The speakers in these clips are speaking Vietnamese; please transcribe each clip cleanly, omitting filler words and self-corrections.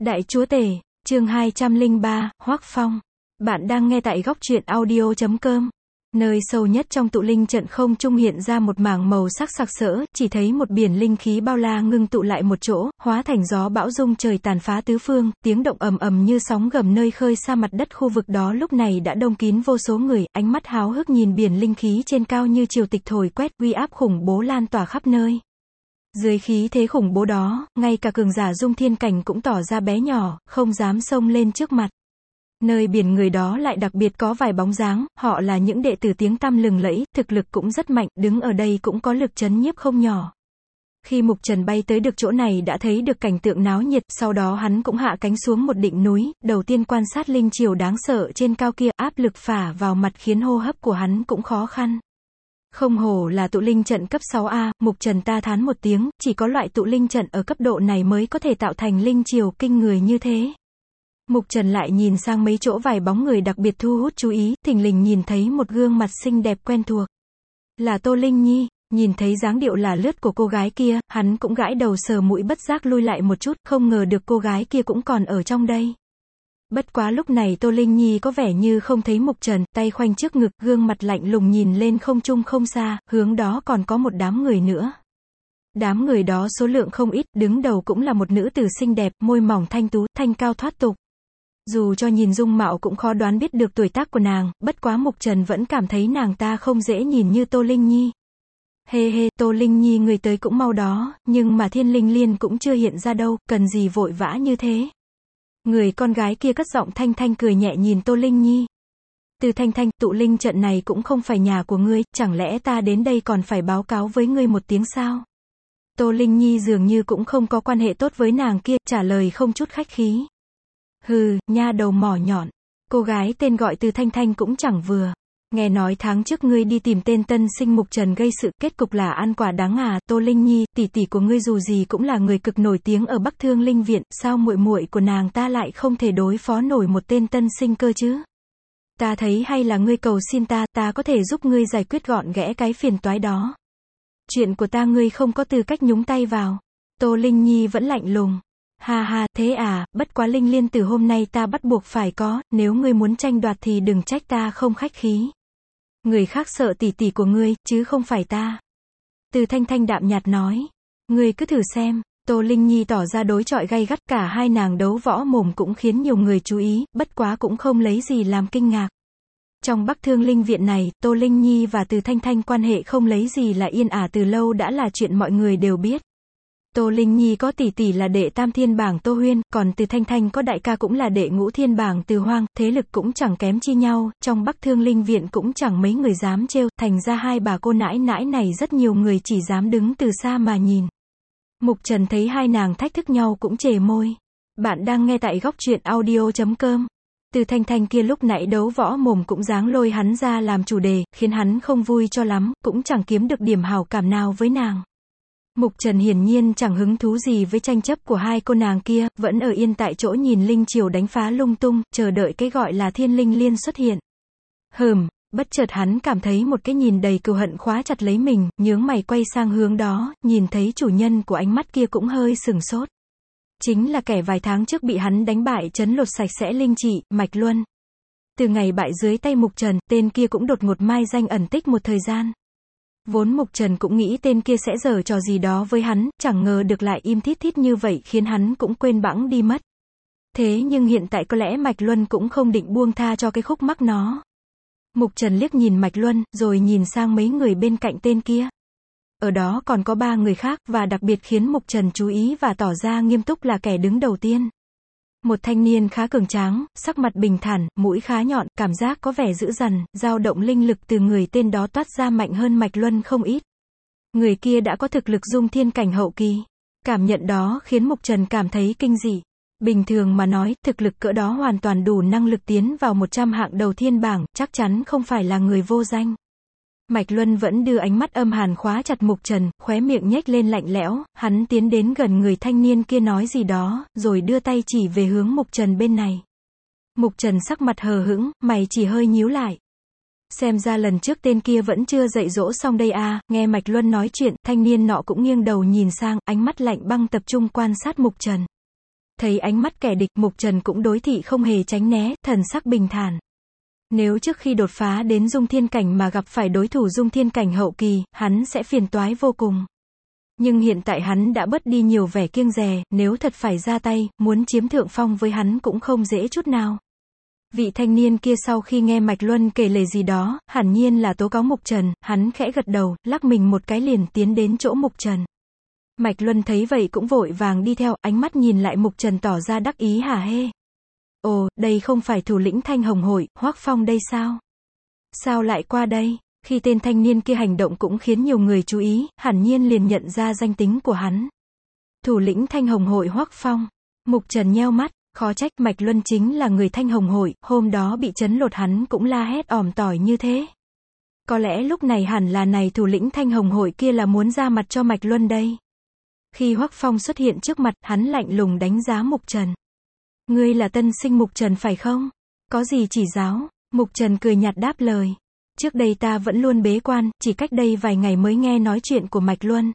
Đại Chúa Tể, chương 203, Hoắc Phong. Bạn đang nghe tại góc truyện audio.com. Nơi sâu nhất trong tụ linh trận không trung hiện ra một mảng màu sắc sặc sỡ, chỉ thấy một biển linh khí bao la ngưng tụ lại một chỗ, hóa thành gió bão rung trời tàn phá tứ phương, tiếng động ầm ầm như sóng gầm nơi khơi xa mặt đất khu vực đó lúc này đã đông kín vô số người, ánh mắt háo hức nhìn biển linh khí trên cao như triều tịch thổi quét, uy áp khủng bố lan tỏa khắp nơi. Dưới khí thế khủng bố đó, ngay cả cường giả dung thiên cảnh cũng tỏ ra bé nhỏ, không dám xông lên trước mặt. Nơi biển người đó lại đặc biệt có vài bóng dáng, họ là những đệ tử tiếng tăm lừng lẫy, thực lực cũng rất mạnh, đứng ở đây cũng có lực chấn nhiếp không nhỏ. Khi Mục Trần bay tới được chỗ này đã thấy được cảnh tượng náo nhiệt, sau đó hắn cũng hạ cánh xuống một đỉnh núi, đầu tiên quan sát linh triều đáng sợ trên cao kia, áp lực phả vào mặt khiến hô hấp của hắn cũng khó khăn. Không hổ là tụ linh trận cấp 6A, Mục Trần ta thán một tiếng, chỉ có loại tụ linh trận ở cấp độ này mới có thể tạo thành linh triều kinh người như thế. Mục Trần lại nhìn sang mấy chỗ vài bóng người đặc biệt thu hút chú ý, thình lình nhìn thấy một gương mặt xinh đẹp quen thuộc. Là Tô Linh Nhi, nhìn thấy dáng điệu là lướt của cô gái kia, hắn cũng gãi đầu sờ mũi bất giác lui lại một chút, không ngờ được cô gái kia cũng còn ở trong đây. Bất quá lúc này Tô Linh Nhi có vẻ như không thấy Mục Trần, tay khoanh trước ngực, gương mặt lạnh lùng nhìn lên không trung không xa, hướng đó còn có một đám người nữa. Đám người đó số lượng không ít, đứng đầu cũng là một nữ tử xinh đẹp, môi mỏng thanh tú, thanh cao thoát tục. Dù cho nhìn dung mạo cũng khó đoán biết được tuổi tác của nàng, bất quá Mục Trần vẫn cảm thấy nàng ta không dễ nhìn như Tô Linh Nhi. Hê, Tô Linh Nhi người tới cũng mau đó, nhưng mà Thiên Linh Liên cũng chưa hiện ra đâu, cần gì vội vã như thế. Người con gái kia cất giọng thanh thanh cười nhẹ nhìn Tô Linh Nhi. Từ thanh thanh, tụ linh trận này cũng không phải nhà của ngươi, chẳng lẽ ta đến đây còn phải báo cáo với ngươi một tiếng sao? Tô Linh Nhi dường như cũng không có quan hệ tốt với nàng kia, trả lời không chút khách khí. Hừ, nha đầu mỏ nhọn. Cô gái tên gọi Từ thanh thanh cũng chẳng vừa. Nghe nói tháng trước ngươi đi tìm tên tân sinh Mục Trần gây sự, kết cục là ăn quả đắng à? Tô Linh Nhi, tỷ tỷ của ngươi dù gì cũng là người cực nổi tiếng ở Bắc Thương Linh Viện, sao muội muội của nàng ta lại không thể đối phó nổi một tên tân sinh cơ chứ? Ta thấy hay là ngươi cầu xin ta, ta có thể giúp ngươi giải quyết gọn ghẽ cái phiền toái đó. Chuyện của ta ngươi không có tư cách nhúng tay vào. Tô Linh Nhi vẫn lạnh lùng. Ha, thế à, bất quá Linh Liên từ hôm nay ta bắt buộc phải có, nếu ngươi muốn tranh đoạt thì đừng trách ta không khách khí. Người khác sợ tỷ tỷ của ngươi, chứ không phải ta. Từ thanh thanh đạm nhạt nói. Ngươi cứ thử xem. Tô Linh Nhi tỏ ra đối chọi gay gắt, cả hai nàng đấu võ mồm cũng khiến nhiều người chú ý, bất quá cũng không lấy gì làm kinh ngạc. Trong Bắc Thương Linh Viện này, Tô Linh Nhi và Từ thanh thanh quan hệ không lấy gì là yên ả từ lâu đã là chuyện mọi người đều biết. Tô Linh Nhi có tỷ tỷ là đệ tam thiên bảng Tô Huyên, còn Từ thanh thanh có đại ca cũng là đệ ngũ thiên bảng Từ Hoang, thế lực cũng chẳng kém chi nhau, trong Bắc Thương Linh Viện cũng chẳng mấy người dám trêu, thành ra hai bà cô nãi nãi này rất nhiều người chỉ dám đứng từ xa mà nhìn. Mục Trần thấy hai nàng thách thức nhau cũng chề môi. Bạn đang nghe tại góc truyện audio.com. Từ thanh thanh kia lúc nãy đấu võ mồm cũng dáng lôi hắn ra làm chủ đề, khiến hắn không vui cho lắm, cũng chẳng kiếm được điểm hảo cảm nào với nàng. Mục Trần hiển nhiên chẳng hứng thú gì với tranh chấp của hai cô nàng kia, vẫn ở yên tại chỗ nhìn linh triều đánh phá lung tung, chờ đợi cái gọi là Thiên Linh Liên xuất hiện. Bất chợt hắn cảm thấy một cái nhìn đầy cừu hận khóa chặt lấy mình, nhướng mày quay sang hướng đó, nhìn thấy chủ nhân của ánh mắt kia cũng hơi sửng sốt. Chính là kẻ vài tháng trước bị hắn đánh bại trấn lột sạch sẽ linh trị, Mạch Luân. Từ ngày bại dưới tay Mục Trần, tên kia cũng đột ngột mai danh ẩn tích một thời gian. Vốn Mục Trần cũng nghĩ tên kia sẽ giở trò gì đó với hắn, chẳng ngờ được lại im thít thít như vậy khiến hắn cũng quên bẵng đi mất. Thế nhưng hiện tại có lẽ Mạch Luân cũng không định buông tha cho cái khúc mắc nó. Mục Trần liếc nhìn Mạch Luân, rồi nhìn sang mấy người bên cạnh tên kia. Ở đó còn có 3 người khác, và đặc biệt khiến Mục Trần chú ý và tỏ ra nghiêm túc là kẻ đứng đầu tiên. Một thanh niên khá cường tráng, sắc mặt bình thản, mũi khá nhọn, cảm giác có vẻ dữ dằn, dao động linh lực từ người tên đó toát ra mạnh hơn Mạch Luân không ít. Người kia đã có thực lực dung thiên cảnh hậu kỳ. Cảm nhận đó khiến Mục Trần cảm thấy kinh dị. Bình thường mà nói, thực lực cỡ đó hoàn toàn đủ năng lực tiến vào 100 hạng đầu thiên bảng, chắc chắn không phải là người vô danh. Mạch Luân vẫn đưa ánh mắt âm hàn khóa chặt Mục Trần, khóe miệng nhếch lên lạnh lẽo, hắn tiến đến gần người thanh niên kia nói gì đó, rồi đưa tay chỉ về hướng Mục Trần bên này. Mục Trần sắc mặt hờ hững, mày chỉ hơi nhíu lại. Xem ra lần trước tên kia vẫn chưa dạy dỗ xong đây à, nghe Mạch Luân nói chuyện, thanh niên nọ cũng nghiêng đầu nhìn sang, ánh mắt lạnh băng tập trung quan sát Mục Trần. Thấy ánh mắt kẻ địch, Mục Trần cũng đối thị không hề tránh né, thần sắc bình thản. Nếu trước khi đột phá đến dung thiên cảnh mà gặp phải đối thủ dung thiên cảnh hậu kỳ, hắn sẽ phiền toái vô cùng. Nhưng hiện tại hắn đã bớt đi nhiều vẻ kiêng dè, nếu thật phải ra tay, muốn chiếm thượng phong với hắn cũng không dễ chút nào. Vị thanh niên kia sau khi nghe Mạch Luân kể lể gì đó, hẳn nhiên là tố cáo Mục Trần, hắn khẽ gật đầu, lắc mình một cái liền tiến đến chỗ Mục Trần. Mạch Luân thấy vậy cũng vội vàng đi theo, ánh mắt nhìn lại Mục Trần tỏ ra đắc ý hả hê. Ồ, đây không phải thủ lĩnh Thanh Hồng Hội, Hoắc Phong đây sao? Sao lại qua đây? Khi tên thanh niên kia hành động cũng khiến nhiều người chú ý, hẳn nhiên liền nhận ra danh tính của hắn. Thủ lĩnh Thanh Hồng Hội Hoắc Phong. Mục Trần nheo mắt, khó trách Mạch Luân chính là người Thanh Hồng Hội, hôm đó bị trấn lột hắn cũng la hét ỏm tỏi như thế. Có lẽ lúc này hẳn là này thủ lĩnh Thanh Hồng Hội kia là muốn ra mặt cho Mạch Luân đây. Khi Hoắc Phong xuất hiện trước mặt, hắn lạnh lùng đánh giá Mục Trần. Ngươi là tân sinh Mục Trần phải không? Có gì chỉ giáo? Mục Trần cười nhạt đáp lời. Trước đây ta vẫn luôn bế quan, chỉ cách đây vài ngày mới nghe nói chuyện của Mạch Luân.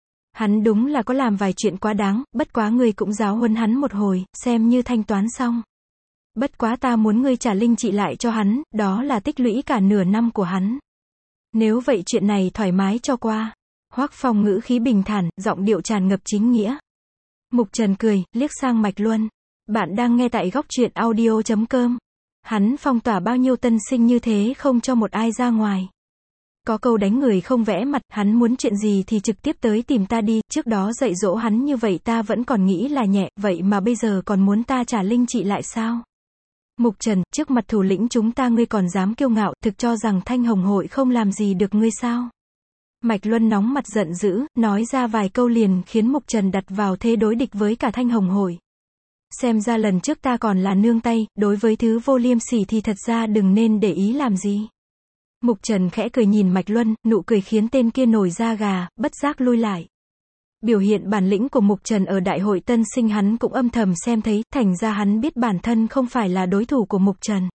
Hắn đúng là có làm vài chuyện quá đáng, bất quá ngươi cũng giáo huấn hắn một hồi, xem như thanh toán xong. Bất quá ta muốn ngươi trả linh trị lại cho hắn, đó là tích lũy cả nửa năm của hắn. Nếu vậy chuyện này thoải mái cho qua. Hoắc Phong ngữ khí bình thản, giọng điệu tràn ngập chính nghĩa. Mục Trần cười, liếc sang Mạch Luân. Bạn đang nghe tại góc truyện audio.com. Hắn phong tỏa bao nhiêu tân sinh như thế không cho một ai ra ngoài. Có câu đánh người không vẽ mặt, hắn muốn chuyện gì thì trực tiếp tới tìm ta đi, trước đó dạy dỗ hắn như vậy ta vẫn còn nghĩ là nhẹ, vậy mà bây giờ còn muốn ta trả linh trị lại sao? Mục Trần, trước mặt thủ lĩnh chúng ta ngươi còn dám kiêu ngạo, thực cho rằng Thanh Hồng Hội không làm gì được ngươi sao? Mạch Luân nóng mặt giận dữ, nói ra vài câu liền khiến Mục Trần đặt vào thế đối địch với cả Thanh Hồng Hội. Xem ra lần trước ta còn là nương tay, đối với thứ vô liêm sỉ thì thật ra đừng nên để ý làm gì. Mục Trần khẽ cười nhìn Mạch Luân, nụ cười khiến tên kia nổi da gà, bất giác lui lại. Biểu hiện bản lĩnh của Mục Trần ở đại hội tân sinh hắn cũng âm thầm xem thấy, thành ra hắn biết bản thân không phải là đối thủ của Mục Trần.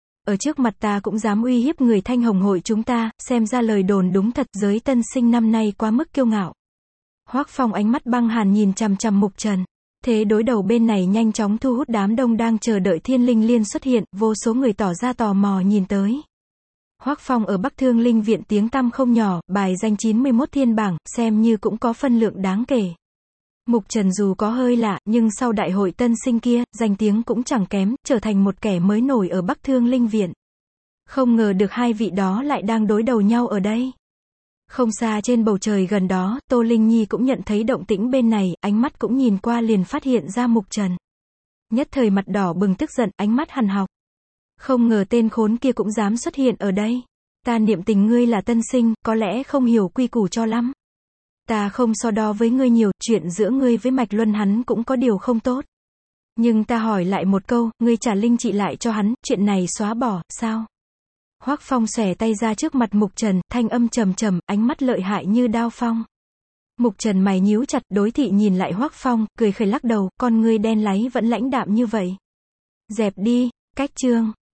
Ở trước mặt ta cũng dám uy hiếp người Thanh Hồng Hội chúng ta, xem ra lời đồn đúng thật, giới tân sinh năm nay quá mức kiêu ngạo. Hoắc Phong ánh mắt băng hàn nhìn chằm chằm Mục Trần. Thế đối đầu bên này nhanh chóng thu hút đám đông đang chờ đợi Thiên Linh Liên xuất hiện, vô số người tỏ ra tò mò nhìn tới. Hoắc Phong ở Bắc Thương Linh Viện tiếng tăm không nhỏ, bài danh 91 thiên bảng, xem như cũng có phân lượng đáng kể. Mục Trần dù có hơi lạ, nhưng sau đại hội tân sinh kia, danh tiếng cũng chẳng kém, trở thành một kẻ mới nổi ở Bắc Thương Linh Viện. Không ngờ được hai vị đó lại đang đối đầu nhau ở đây. Không xa trên bầu trời gần đó, Tô Linh Nhi cũng nhận thấy động tĩnh bên này, ánh mắt cũng nhìn qua liền phát hiện ra Mục Trần. Nhất thời mặt đỏ bừng tức giận, ánh mắt hằn học. Không ngờ tên khốn kia cũng dám xuất hiện ở đây. Ta niệm tình ngươi là tân sinh, có lẽ không hiểu quy củ cho lắm. Ta không so đo với ngươi nhiều, chuyện giữa ngươi với Mạch Luân hắn cũng có điều không tốt. Nhưng ta hỏi lại một câu, ngươi trả linh trị lại cho hắn, chuyện này xóa bỏ, sao? Hoắc Phong xòe tay ra trước mặt Mục Trần, thanh âm trầm trầm, ánh mắt lợi hại như đao phong. Mục Trần mày nhíu chặt, đối thị nhìn lại Hoắc Phong, cười khẩy lắc đầu, con ngươi đen láy vẫn lãnh đạm như vậy. Dẹp đi, cách chương.